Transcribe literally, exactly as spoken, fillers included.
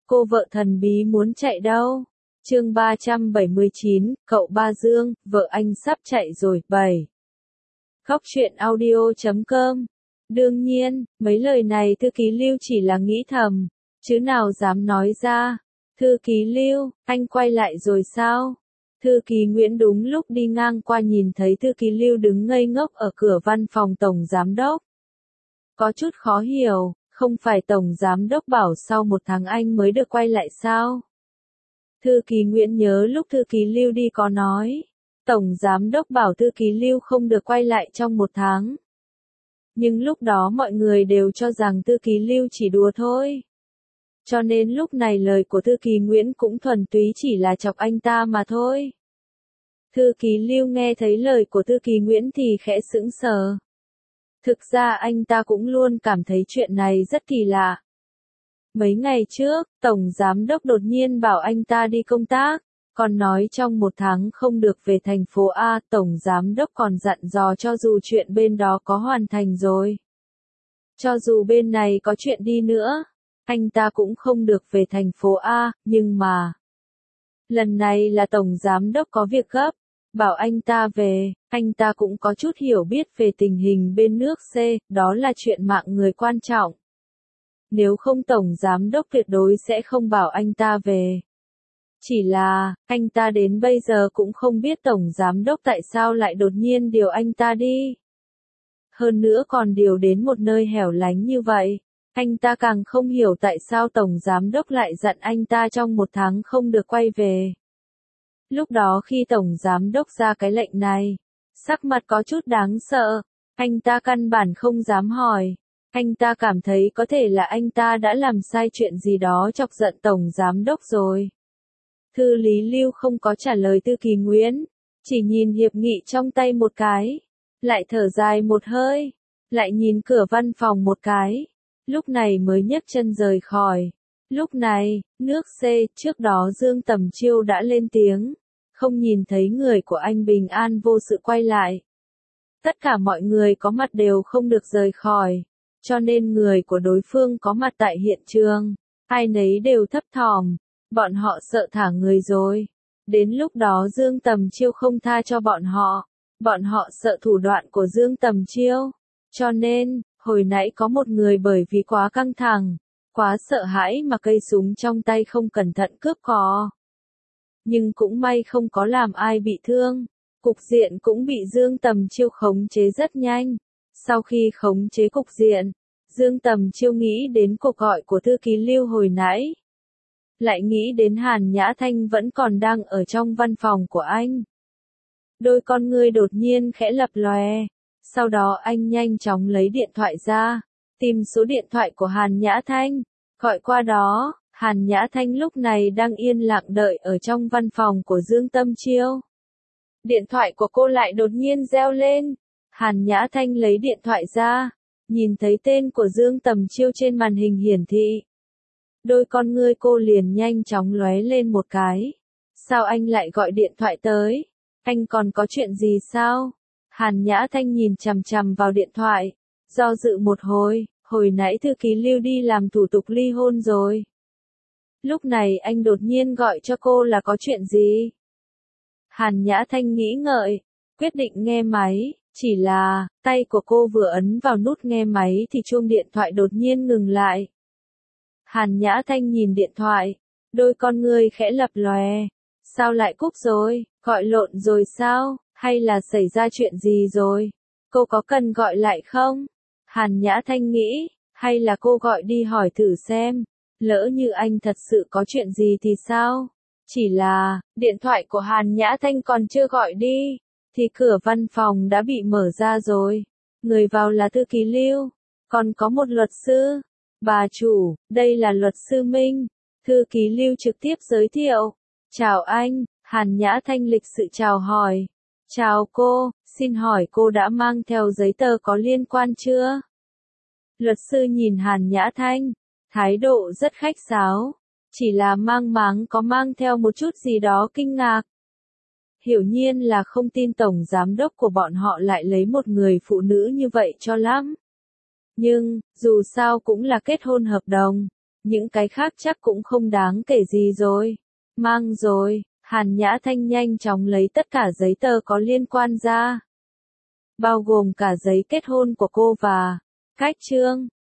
Cô vợ thần bí muốn chạy đâu? Chương ba trăm bảy mươi chín, cậu Ba Dương, vợ anh sắp chạy rồi, bảy. Khóc chuyện audio chấm com. Đương nhiên, mấy lời này thư ký Lưu chỉ là nghĩ thầm, chứ nào dám nói ra. Thư ký Lưu, anh quay lại rồi sao? Thư ký Nguyễn đúng lúc đi ngang qua nhìn thấy thư ký Lưu đứng ngây ngốc ở cửa văn phòng tổng giám đốc. Có chút khó hiểu, không phải tổng giám đốc bảo sau một tháng anh mới được quay lại sao? Thư ký Nguyễn nhớ lúc thư ký Lưu đi có nói, tổng giám đốc bảo thư ký Lưu không được quay lại trong một tháng. Nhưng lúc đó mọi người đều cho rằng thư ký Lưu chỉ đùa thôi. Cho nên lúc này lời của thư ký Nguyễn cũng thuần túy chỉ là chọc anh ta mà thôi. Thư ký Lưu nghe thấy lời của thư ký Nguyễn thì khẽ sững sờ. Thực ra anh ta cũng luôn cảm thấy chuyện này rất kỳ lạ. Mấy ngày trước, tổng giám đốc đột nhiên bảo anh ta đi công tác, còn nói trong một tháng không được về thành phố A. Tổng giám đốc còn dặn dò cho dù chuyện bên đó có hoàn thành rồi, cho dù bên này có chuyện đi nữa, anh ta cũng không được về thành phố A. Nhưng mà lần này là tổng giám đốc có việc gấp, bảo anh ta về. Anh ta cũng có chút hiểu biết về tình hình bên nước C, đó là chuyện mạng người quan trọng. Nếu không tổng giám đốc tuyệt đối sẽ không bảo anh ta về. Chỉ là, anh ta đến bây giờ cũng không biết tổng giám đốc tại sao lại đột nhiên điều anh ta đi. Hơn nữa còn điều đến một nơi hẻo lánh như vậy. Anh ta càng không hiểu tại sao tổng giám đốc lại dặn anh ta trong một tháng không được quay về. Lúc đó khi tổng giám đốc ra cái lệnh này, sắc mặt có chút đáng sợ, anh ta căn bản không dám hỏi. Anh ta cảm thấy có thể là anh ta đã làm sai chuyện gì đó chọc giận tổng giám đốc rồi. Thư Lý Lưu không có trả lời thư ký Nguyễn, chỉ nhìn hiệp nghị trong tay một cái, lại thở dài một hơi, lại nhìn cửa văn phòng một cái, lúc này mới nhấc chân rời khỏi. Lúc này, nước C, trước đó Dương Tầm Chiêu đã lên tiếng, không nhìn thấy người của anh bình an vô sự quay lại. Tất cả mọi người có mặt đều không được rời khỏi, cho nên người của đối phương có mặt tại hiện trường, ai nấy đều thấp thỏm, bọn họ sợ thả người rồi. Đến lúc đó Dương Tầm Chiêu không tha cho bọn họ, bọn họ sợ thủ đoạn của Dương Tầm Chiêu. Cho nên, hồi nãy có một người bởi vì quá căng thẳng, quá sợ hãi mà cây súng trong tay không cẩn thận cướp cò. Nhưng cũng may không có làm ai bị thương, cục diện cũng bị Dương Tầm Chiêu khống chế rất nhanh. Sau khi khống chế cục diện, Dương Tầm Chiêu nghĩ đến cuộc gọi của thư ký Lưu hồi nãy. Lại nghĩ đến Hàn Nhã Thanh vẫn còn đang ở trong văn phòng của anh. Đôi con ngươi đột nhiên khẽ lập lòe. Sau đó anh nhanh chóng lấy điện thoại ra, tìm số điện thoại của Hàn Nhã Thanh, gọi qua đó. Hàn Nhã Thanh lúc này đang yên lặng đợi ở trong văn phòng của Dương Tầm Chiêu. Điện thoại của cô lại đột nhiên reo lên. Hàn Nhã Thanh lấy điện thoại ra, nhìn thấy tên của Dương Tầm Chiêu trên màn hình hiển thị. Đôi con ngươi cô liền nhanh chóng lóe lên một cái. Sao anh lại gọi điện thoại tới? Anh còn có chuyện gì sao? Hàn Nhã Thanh nhìn chằm chằm vào điện thoại, do dự một hồi, hồi nãy thư ký Lưu đi làm thủ tục ly hôn rồi. Lúc này anh đột nhiên gọi cho cô là có chuyện gì? Hàn Nhã Thanh nghĩ ngợi, quyết định nghe máy, chỉ là, tay của cô vừa ấn vào nút nghe máy thì chuông điện thoại đột nhiên ngừng lại. Hàn Nhã Thanh nhìn điện thoại, đôi con ngươi khẽ lập lòe. Sao lại cúp rồi, gọi lộn rồi sao, hay là xảy ra chuyện gì rồi? Cô có cần gọi lại không? Hàn Nhã Thanh nghĩ, hay là cô gọi đi hỏi thử xem, lỡ như anh thật sự có chuyện gì thì sao? Chỉ là, điện thoại của Hàn Nhã Thanh còn chưa gọi đi, thì cửa văn phòng đã bị mở ra rồi. Người vào là thư ký Lưu, còn có một luật sư. Bà chủ, đây là luật sư Minh. Thư ký Lưu trực tiếp giới thiệu. Chào anh. Hàn Nhã Thanh lịch sự chào hỏi. Chào cô, xin hỏi cô đã mang theo giấy tờ có liên quan chưa? Luật sư nhìn Hàn Nhã Thanh, thái độ rất khách sáo, chỉ là mang máng có mang theo một chút gì đó kinh ngạc. Hiển nhiên là không tin tổng giám đốc của bọn họ lại lấy một người phụ nữ như vậy cho lắm. Nhưng, dù sao cũng là kết hôn hợp đồng, những cái khác chắc cũng không đáng kể gì rồi. Mang rồi, Hàn Nhã Thanh nhanh chóng lấy tất cả giấy tờ có liên quan ra. Bao gồm cả giấy kết hôn của cô và Cách Trương.